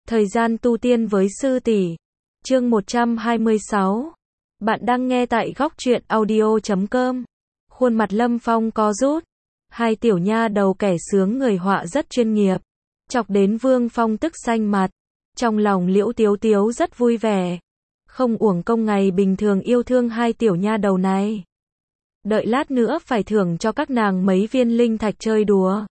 Thời gian tu tiên với sư tỷ. Chương 126. Bạn đang nghe tại góc truyện audio.com. Khuôn mặt Lâm Phong co rút. Hai tiểu nha đầu kẻ sướng người họa rất chuyên nghiệp. Chọc đến Vương Phong tức xanh mặt. Trong lòng Liễu Tiếu Tiếu rất vui vẻ. Không uổng công ngày bình thường yêu thương hai tiểu nha đầu này. Đợi lát nữa phải thưởng cho các nàng mấy viên linh thạch chơi đùa.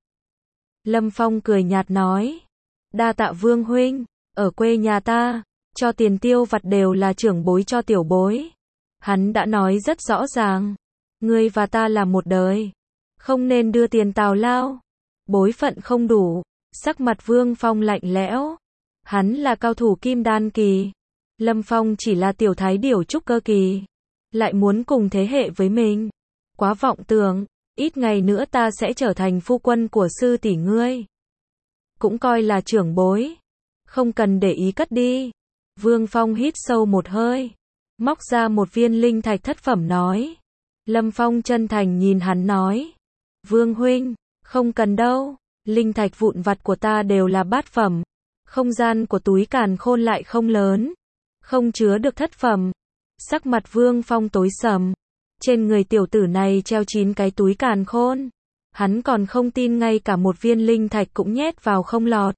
Lâm Phong cười nhạt nói. Đa tạ Vương huynh, ở quê nhà ta, cho tiền tiêu vặt đều là trưởng bối cho tiểu bối. Hắn đã nói rất rõ ràng, ngươi và ta là một đời, không nên đưa tiền tào lao. Bối phận không đủ, sắc mặt Vương Phong lạnh lẽo. Hắn là cao thủ kim đan kỳ, Lâm Phong chỉ là tiểu thái điểu trúc cơ kỳ, lại muốn cùng thế hệ với mình. Quá vọng tưởng, ít ngày nữa ta sẽ trở thành phu quân của sư tỷ ngươi. Cũng coi là trưởng bối. Không cần để ý cất đi. Vương Phong hít sâu một hơi. Móc ra một viên linh thạch thất phẩm nói. Lâm Phong chân thành nhìn hắn nói. Vương huynh, không cần đâu. Linh thạch vụn vặt của ta đều là bát phẩm. Không gian của túi càn khôn lại không lớn. Không chứa được thất phẩm. Sắc mặt Vương Phong tối sầm. Trên người tiểu tử này treo 9 cái túi càn khôn. Hắn còn không tin ngay cả một viên linh thạch cũng nhét vào không lọt.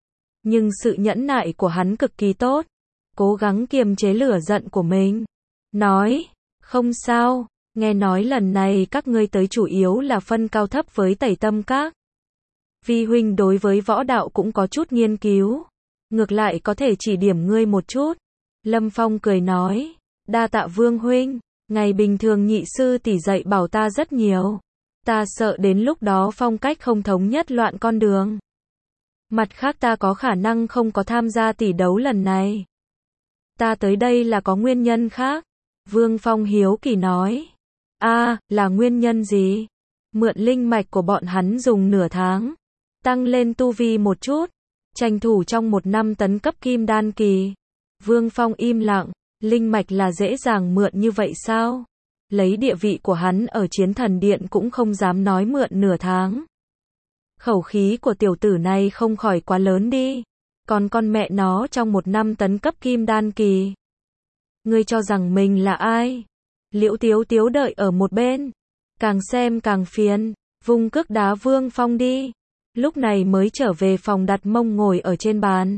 Nhưng sự nhẫn nại của hắn cực kỳ tốt. Cố gắng kiềm chế lửa giận của mình. Nói, không sao, nghe nói lần này các ngươi tới chủ yếu là phân cao thấp với Tẩy Tâm Các. Vi huynh đối với võ đạo cũng có chút nghiên cứu. Ngược lại có thể chỉ điểm ngươi một chút. Lâm Phong cười nói, đa tạ Vương huynh, ngày bình thường nhị sư tỷ dạy bảo ta rất nhiều. Ta sợ đến lúc đó phong cách không thống nhất loạn con đường. Mặt khác ta có khả năng không có tham gia tỷ đấu lần này. Ta tới đây là có nguyên nhân khác. Vương Phong hiếu kỳ nói. Là nguyên nhân gì? Mượn linh mạch của bọn hắn dùng nửa tháng. Tăng lên tu vi một chút. Tranh thủ trong một năm tấn cấp kim đan kỳ. Vương Phong im lặng. Linh mạch là dễ dàng mượn như vậy sao? Lấy địa vị của hắn ở Chiến Thần Điện cũng không dám nói mượn nửa tháng. Khẩu khí của tiểu tử này không khỏi quá lớn đi. Còn con mẹ nó trong một năm tấn cấp kim đan kỳ. Ngươi cho rằng mình là ai? Liễu Tiếu Tiếu đợi ở một bên. Càng xem càng phiền. Vung cước đá Vương Phong đi. Lúc này mới trở về phòng đặt mông ngồi ở trên bàn.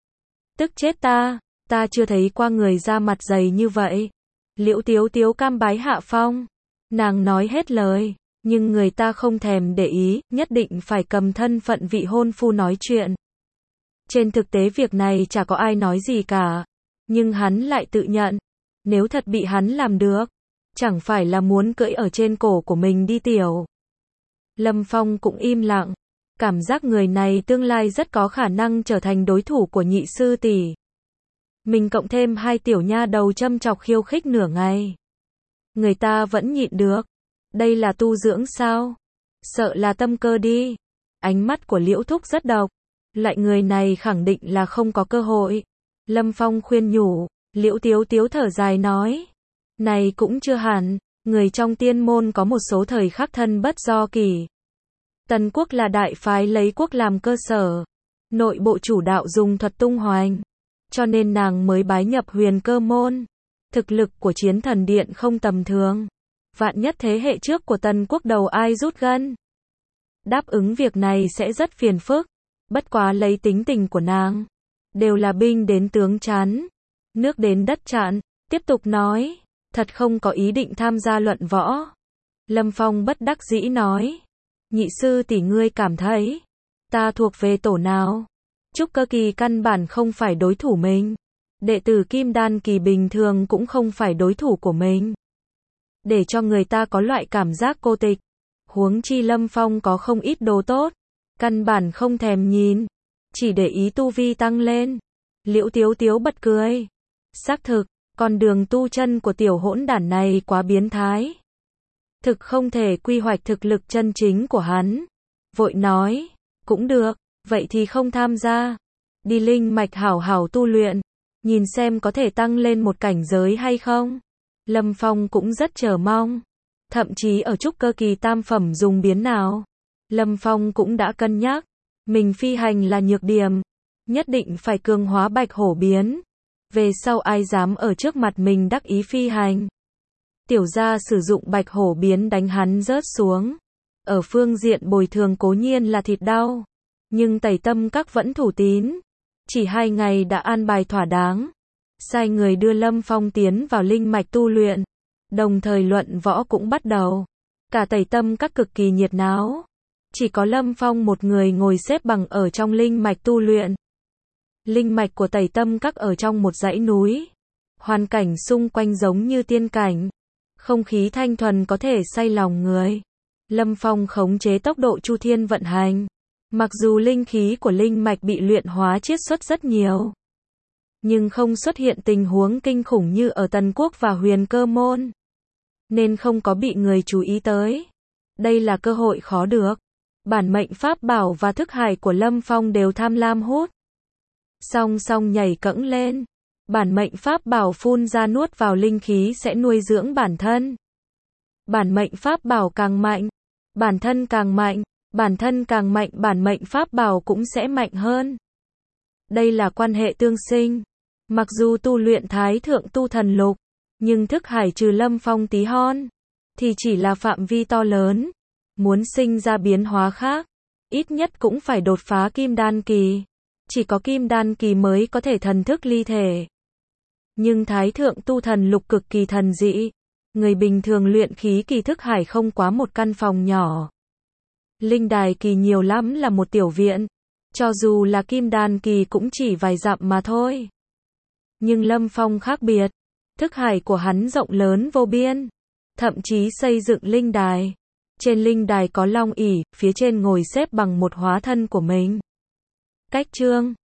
Tức chết ta. Ta chưa thấy qua người da mặt dày như vậy. Liễu Tiếu Tiếu cam bái hạ phong. Nàng nói hết lời, nhưng người ta không thèm để ý, nhất định phải cầm thân phận vị hôn phu nói chuyện. Trên thực tế việc này chả có ai nói gì cả, nhưng hắn lại tự nhận, nếu thật bị hắn làm được, chẳng phải là muốn cưỡi ở trên cổ của mình đi tiểu. Lâm Phong cũng im lặng, cảm giác người này tương lai rất có khả năng trở thành đối thủ của nhị sư tỷ. Mình cộng thêm hai tiểu nha đầu châm chọc khiêu khích nửa ngày. Người ta vẫn nhịn được. Đây là tu dưỡng sao? Sợ là tâm cơ đi. Ánh mắt của Liễu Thúc rất độc. Loại người này khẳng định là không có cơ hội. Lâm Phong khuyên nhủ. Liễu Tiếu Tiếu thở dài nói. Này cũng chưa hẳn. Người trong tiên môn có một số thời khắc thân bất do kỳ. Tần quốc là đại phái lấy quốc làm cơ sở. Nội bộ chủ đạo dùng thuật tung hoành. Cho nên nàng mới bái nhập Huyền Cơ môn. Thực lực của Chiến Thần Điện không tầm thường. Vạn nhất thế hệ trước của Tần quốc đầu ai rút gân. Đáp ứng việc này sẽ rất phiền phức. Bất quá lấy tính tình của nàng. Đều là binh đến tướng chán. Nước đến đất chặn. Tiếp tục nói. Thật không có ý định tham gia luận võ. Lâm Phong bất đắc dĩ nói. Nhị sư tỷ ngươi cảm thấy. Ta thuộc về tổ nào? Trúc cơ kỳ căn bản không phải đối thủ mình. Đệ tử kim đan kỳ bình thường cũng không phải đối thủ của mình. Để cho người ta có loại cảm giác cô tịch. Huống chi Lâm Phong có không ít đồ tốt. Căn bản không thèm nhìn. Chỉ để ý tu vi tăng lên. Liễu Tiếu Tiếu bật cười. Xác thực, con đường tu chân của tiểu hỗn đản này quá biến thái. Thực không thể quy hoạch thực lực chân chính của hắn. Vội nói, cũng được. Vậy thì không tham gia. Đi linh mạch hảo hảo tu luyện. Nhìn xem có thể tăng lên một cảnh giới hay không. Lâm Phong cũng rất chờ mong. Thậm chí ở trúc cơ kỳ tam phẩm dùng biến nào. Lâm Phong cũng đã cân nhắc. Mình phi hành là nhược điểm. Nhất định phải cường hóa bạch hổ biến. Về sau ai dám ở trước mặt mình đắc ý phi hành. Tiểu gia sử dụng bạch hổ biến đánh hắn rớt xuống. Ở phương diện bồi thường cố nhiên là thịt đau. Nhưng Tẩy Tâm Các vẫn thủ tín. Chỉ 2 ngày đã an bài thỏa đáng. Sai người đưa Lâm Phong tiến vào linh mạch tu luyện. Đồng thời luận võ cũng bắt đầu. Cả Tẩy Tâm Các cực kỳ nhiệt náo. Chỉ có Lâm Phong một người ngồi xếp bằng ở trong linh mạch tu luyện. Linh mạch của Tẩy Tâm Các ở trong một dãy núi. Hoàn cảnh xung quanh giống như tiên cảnh. Không khí thanh thuần có thể say lòng người. Lâm Phong khống chế tốc độ Chu Thiên vận hành. Mặc dù linh khí của linh mạch bị luyện hóa chiết xuất rất nhiều, nhưng không xuất hiện tình huống kinh khủng như ở Tần Quốc và Huyền Cơ Môn, nên không có bị người chú ý tới. Đây là cơ hội khó được. Bản mệnh pháp bảo và thức hải của Lâm Phong đều tham lam hút. Song song nhảy cẫng lên. Bản mệnh pháp bảo phun ra nuốt vào linh khí sẽ nuôi dưỡng bản thân. Bản mệnh pháp bảo càng mạnh, bản thân càng mạnh, bản thân càng mạnh, bản mệnh pháp bảo cũng sẽ mạnh hơn. Đây là quan hệ tương sinh. Mặc dù tu luyện Thái Thượng Tu Thần Lục, nhưng thức hải trừ Lâm Phong tí hon, thì chỉ là phạm vi to lớn. Muốn sinh ra biến hóa khác, ít nhất cũng phải đột phá Kim Đan Kỳ. Chỉ có Kim Đan Kỳ mới có thể thần thức ly thể. Nhưng Thái Thượng Tu Thần Lục cực kỳ thần dị. Người bình thường luyện khí kỳ thức hải không quá một căn phòng nhỏ. Linh đài kỳ nhiều lắm là một tiểu viện. Cho dù là Kim Đan Kỳ cũng chỉ vài dặm mà thôi. Nhưng Lâm Phong khác biệt. Thức hải của hắn rộng lớn vô biên. Thậm chí xây dựng linh đài. Trên linh đài có long ỷ, phía trên ngồi xếp bằng một hóa thân của mình. Cách chương